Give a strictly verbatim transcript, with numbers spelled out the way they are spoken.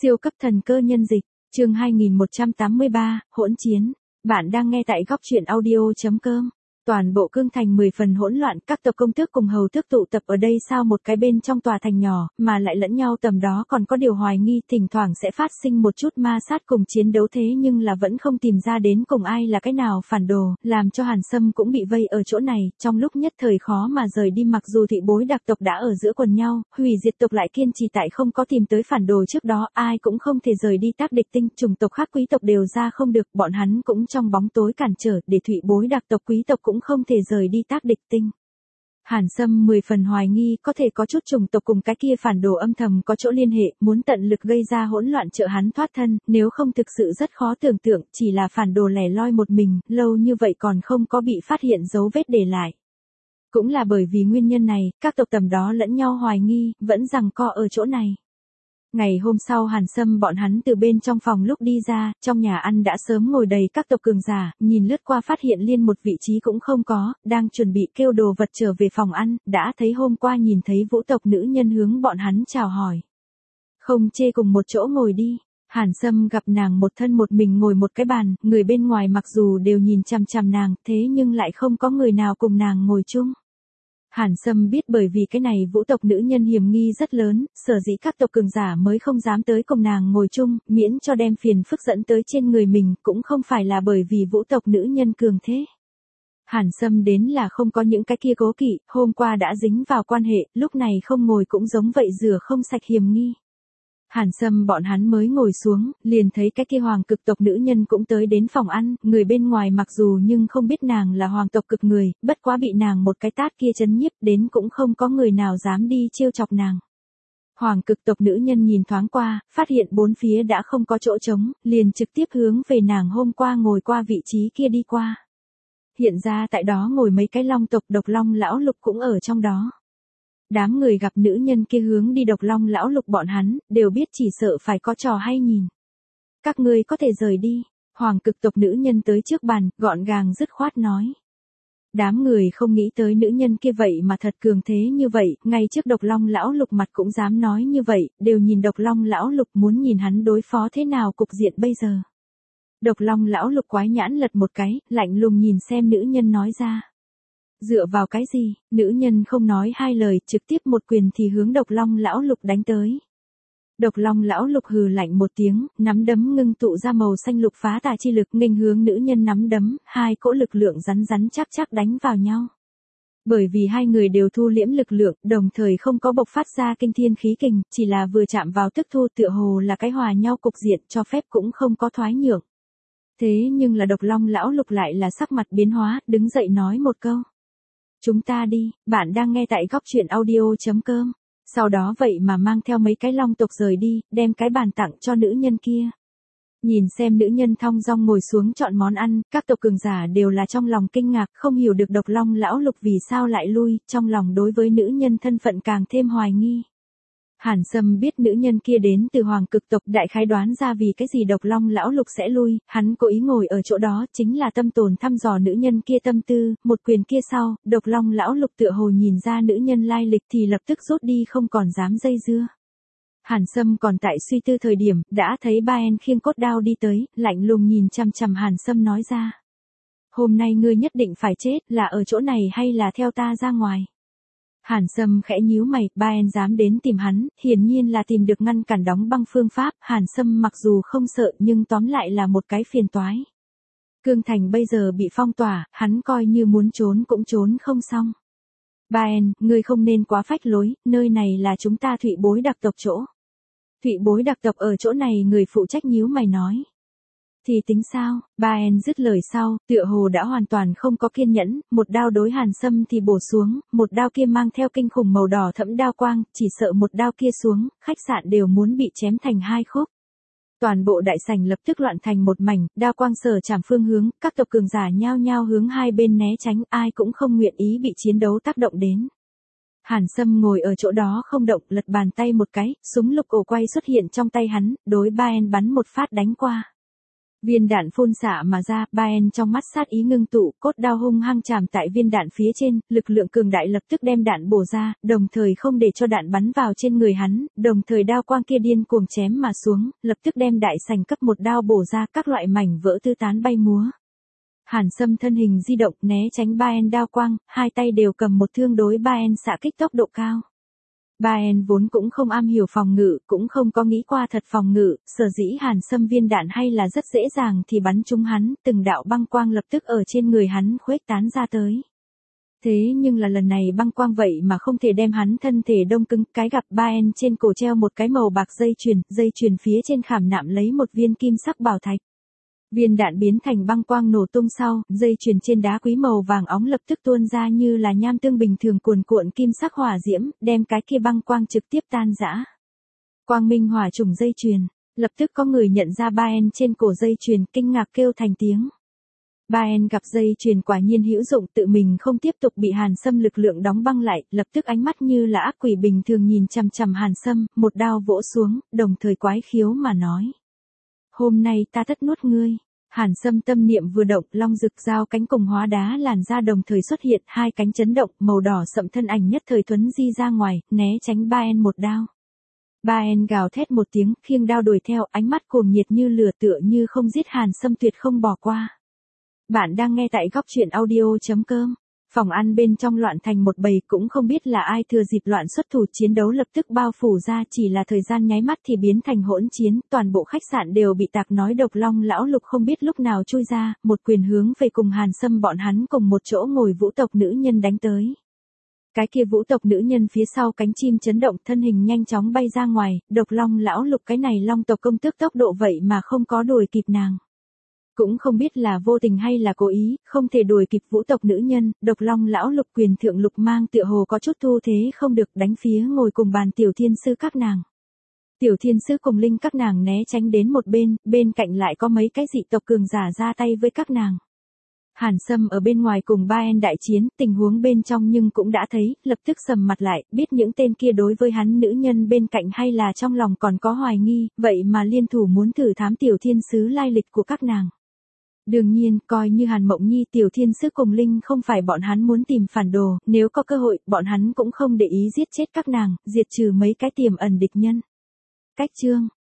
Siêu cấp thần cơ nhân dịch, chương hai nghìn một trăm tám mươi ba, hỗn chiến. Bạn đang nghe tại góc truyện audio.com. Toàn bộ Cương Thành mười phần hỗn loạn, các tộc công tước cùng hầu tước tụ tập ở đây sao một cái bên trong tòa thành nhỏ, mà lại lẫn nhau tầm đó còn có điều hoài nghi, thỉnh thoảng sẽ phát sinh một chút ma sát cùng chiến đấu thế nhưng là vẫn không tìm ra đến cùng ai là cái nào phản đồ, làm cho Hàn Sâm cũng bị vây ở chỗ này, trong lúc nhất thời khó mà rời đi. Mặc dù Thụy Bối đặc tộc đã ở giữa quần nhau, hủy diệt tộc lại kiên trì tại không có tìm tới phản đồ trước đó, ai cũng không thể rời đi Tác Địch Tinh, chủng tộc khác quý tộc đều ra không được, bọn hắn cũng trong bóng tối cản trở, để Thụy Bối đặc tộc quý tộc cũng không thể rời đi Tác Địch Tinh. Hàn Sâm mười phần hoài nghi có thể có chút chủng tộc cùng cái kia phản đồ âm thầm có chỗ liên hệ, muốn tận lực gây ra hỗn loạn trợ hắn thoát thân, nếu không thực sự rất khó tưởng tượng, chỉ là phản đồ lẻ loi một mình, lâu như vậy còn không có bị phát hiện dấu vết để lại. Cũng là bởi vì nguyên nhân này, các tộc tầm đó lẫn nhau hoài nghi, vẫn giằng co ở chỗ này. Ngày hôm sau Hàn Sâm bọn hắn từ bên trong phòng lúc đi ra, trong nhà ăn đã sớm ngồi đầy các tộc cường giả, nhìn lướt qua phát hiện liên một vị trí cũng không có, đang chuẩn bị kêu đồ vật trở về phòng ăn, đã thấy hôm qua nhìn thấy vũ tộc nữ nhân hướng bọn hắn chào hỏi. Không chê cùng một chỗ ngồi đi. Hàn Sâm gặp nàng một thân một mình ngồi một cái bàn, người bên ngoài mặc dù đều nhìn chằm chằm nàng, thế nhưng lại không có người nào cùng nàng ngồi chung. Hàn Sâm biết bởi vì cái này vũ tộc nữ nhân hiểm nghi rất lớn, sở dĩ các tộc cường giả mới không dám tới cùng nàng ngồi chung, miễn cho đem phiền phức dẫn tới trên người mình, cũng không phải là bởi vì vũ tộc nữ nhân cường thế. Hàn Sâm đến là không có những cái kia cố kỵ, hôm qua đã dính vào quan hệ, lúc này không ngồi cũng giống vậy rửa không sạch hiểm nghi. Hàn Sâm bọn hắn mới ngồi xuống, liền thấy cái kia hoàng cực tộc nữ nhân cũng tới đến phòng ăn, người bên ngoài mặc dù nhưng không biết nàng là hoàng tộc cực người, bất quá bị nàng một cái tát kia chấn nhiếp đến cũng không có người nào dám đi trêu chọc nàng. Hoàng cực tộc nữ nhân nhìn thoáng qua, phát hiện bốn phía đã không có chỗ trống, liền trực tiếp hướng về nàng hôm qua ngồi qua vị trí kia đi qua. Hiện ra tại đó ngồi mấy cái long tộc, Độc Long lão lục cũng ở trong đó. Đám người gặp nữ nhân kia hướng đi Độc Long lão lục bọn hắn, đều biết chỉ sợ phải có trò hay nhìn. Các ngươi có thể rời đi. Hoàng cực tộc nữ nhân tới trước bàn, gọn gàng dứt khoát nói. Đám người không nghĩ tới nữ nhân kia vậy mà thật cường thế như vậy, ngay trước Độc Long lão lục mặt cũng dám nói như vậy, đều nhìn Độc Long lão lục muốn nhìn hắn đối phó thế nào cục diện bây giờ. Độc Long lão lục quái nhãn lật một cái, lạnh lùng nhìn xem nữ nhân nói ra. Dựa vào cái gì? Nữ nhân không nói hai lời, trực tiếp một quyền thì hướng Độc Long lão lục đánh tới. Độc Long lão lục hừ lạnh một tiếng, nắm đấm ngưng tụ ra màu xanh lục phá tà chi lực, nghênh hướng nữ nhân nắm đấm, hai cỗ lực lượng rắn rắn chắc chắc đánh vào nhau. Bởi vì hai người đều thu liễm lực lượng, đồng thời không có bộc phát ra kinh thiên khí kình, chỉ là vừa chạm vào tức thu, tựa hồ là cái hòa nhau cục diện, cho phép cũng không có thoái nhượng. Thế nhưng là Độc Long lão lục lại là sắc mặt biến hóa, đứng dậy nói một câu. Chúng ta đi, bạn đang nghe tại góc truyện audio.com. Sau đó vậy mà mang theo mấy cái long tộc rời đi, đem cái bàn tặng cho nữ nhân kia. Nhìn xem nữ nhân thong dong ngồi xuống chọn món ăn, các tộc cường giả đều là trong lòng kinh ngạc, không hiểu được Độc Long lão lục vì sao lại lui, trong lòng đối với nữ nhân thân phận càng thêm hoài nghi. Hàn Sâm biết nữ nhân kia đến từ hoàng cực tộc, đại khái đoán ra vì cái gì Độc Long lão lục sẽ lui, hắn cố ý ngồi ở chỗ đó chính là tâm tồn thăm dò nữ nhân kia tâm tư, một quyền kia sau, Độc Long lão lục tựa hồ nhìn ra nữ nhân lai lịch thì lập tức rút đi không còn dám dây dưa. Hàn Sâm còn tại suy tư thời điểm, đã thấy Baen khiêng cốt đao đi tới, lạnh lùng nhìn chằm chằm Hàn Sâm nói ra. Hôm nay ngươi nhất định phải chết, là ở chỗ này hay là theo ta ra ngoài? Hàn Sâm khẽ nhíu mày, Baen dám đến tìm hắn, hiển nhiên là tìm được ngăn cản đóng băng phương pháp, Hàn Sâm mặc dù không sợ nhưng tóm lại là một cái phiền toái. Cương Thành bây giờ bị phong tỏa, hắn coi như muốn trốn cũng trốn không xong. Baen, ngươi không nên quá phách lối, nơi này là chúng ta Thụy Bối đặc tộc chỗ. Thụy Bối đặc tộc ở chỗ này, người phụ trách nhíu mày nói. Thì tính sao? Baen dứt lời sau, tựa hồ đã hoàn toàn không có kiên nhẫn, một đao đối Hàn Sâm thì bổ xuống, một đao kia mang theo kinh khủng màu đỏ thẫm đao quang, chỉ sợ một đao kia xuống, khách sạn đều muốn bị chém thành hai khúc. Toàn bộ đại sảnh lập tức loạn thành một mảnh, đao quang sở chạm phương hướng, các tộc cường giả nhao nhao hướng hai bên né tránh, ai cũng không nguyện ý bị chiến đấu tác động đến. Hàn Sâm ngồi ở chỗ đó không động, lật bàn tay một cái, súng lục ổ quay xuất hiện trong tay hắn, đối Baen bắn một phát đánh qua. Viên đạn phun xạ mà ra, Baen trong mắt sát ý ngưng tụ, cốt đao hung hăng chạm tại viên đạn phía trên, lực lượng cường đại lập tức đem đạn bổ ra, đồng thời không để cho đạn bắn vào trên người hắn, đồng thời đao quang kia điên cuồng chém mà xuống, lập tức đem đại sảnh cấp một đao bổ ra, các loại mảnh vỡ tứ tán bay múa. Hàn Sâm thân hình di động né tránh Baen đao quang, hai tay đều cầm một thương đối Baen xạ kích tốc độ cao. Baen vốn cũng không am hiểu phòng ngự, cũng không có nghĩ qua thật phòng ngự, sở dĩ Hàn Sâm viên đạn hay là rất dễ dàng thì bắn trúng hắn, từng đạo băng quang lập tức ở trên người hắn khuếch tán ra tới. Thế nhưng là lần này băng quang vậy mà không thể đem hắn thân thể đông cứng, cái gặp Baen trên cổ treo một cái màu bạc dây chuyền, dây chuyền phía trên khảm nạm lấy một viên kim sắc bảo thạch. Viên đạn biến thành băng quang nổ tung sau, dây chuyền trên đá quý màu vàng óng lập tức tuôn ra như là nham tương bình thường cuồn cuộn kim sắc hỏa diễm, đem cái kia băng quang trực tiếp tan rã. Quang minh hỏa trùng dây chuyền, lập tức có người nhận ra Baen trên cổ dây chuyền, kinh ngạc kêu thành tiếng. Baen gặp dây chuyền quả nhiên hữu dụng, tự mình không tiếp tục bị Hàn Sâm lực lượng đóng băng lại, lập tức ánh mắt như là ác quỷ bình thường nhìn chằm chằm Hàn Sâm, một đao vỗ xuống, đồng thời quái khiếu mà nói: "Hôm nay ta tất nuốt ngươi." Hàn Sâm tâm niệm vừa động, long rực dao cánh cùng hóa đá làn ra đồng thời xuất hiện, hai cánh chấn động, màu đỏ sậm thân ảnh nhất thời thuấn di ra ngoài, né tránh Baen một đao. Baen gào thét một tiếng, khiêng đao đuổi theo, ánh mắt cuồng nhiệt như lửa, tựa như không giết Hàn Sâm tuyệt không bỏ qua. Bạn đang nghe tại góc truyện audio chấm com. Phòng ăn bên trong loạn thành một bầy, cũng không biết là ai thừa dịp loạn xuất thủ, chiến đấu lập tức bao phủ ra, chỉ là thời gian nháy mắt thì biến thành hỗn chiến, toàn bộ khách sạn đều bị tạc nói độc long lão lục không biết lúc nào chui ra, một quyền hướng về cùng Hàn Sâm bọn hắn cùng một chỗ ngồi vũ tộc nữ nhân đánh tới. Cái kia vũ tộc nữ nhân phía sau cánh chim chấn động, thân hình nhanh chóng bay ra ngoài, độc long lão lục cái này long tộc công tước tốc độ vậy mà không có đuổi kịp nàng. Cũng không biết là vô tình hay là cố ý, không thể đuổi kịp vũ tộc nữ nhân, độc long lão lục quyền thượng lục mang tựa hồ có chút thu thế không được, đánh phía ngồi cùng bàn tiểu thiên sư các nàng. Tiểu thiên sư cùng linh các nàng né tránh đến một bên, bên cạnh lại có mấy cái dị tộc cường giả ra tay với các nàng. Hàn Sâm ở bên ngoài cùng Baen đại chiến, tình huống bên trong nhưng cũng đã thấy, lập tức sầm mặt lại, biết những tên kia đối với hắn nữ nhân bên cạnh hay là trong lòng còn có hoài nghi, vậy mà liên thủ muốn thử thám tiểu thiên sứ lai lịch của các nàng. Đương nhiên, coi như Hàn Mộng Nhi tiểu thiên sứ cùng linh không phải bọn hắn muốn tìm phản đồ, nếu có cơ hội, bọn hắn cũng không để ý giết chết các nàng, diệt trừ mấy cái tiềm ẩn địch nhân. Cách chương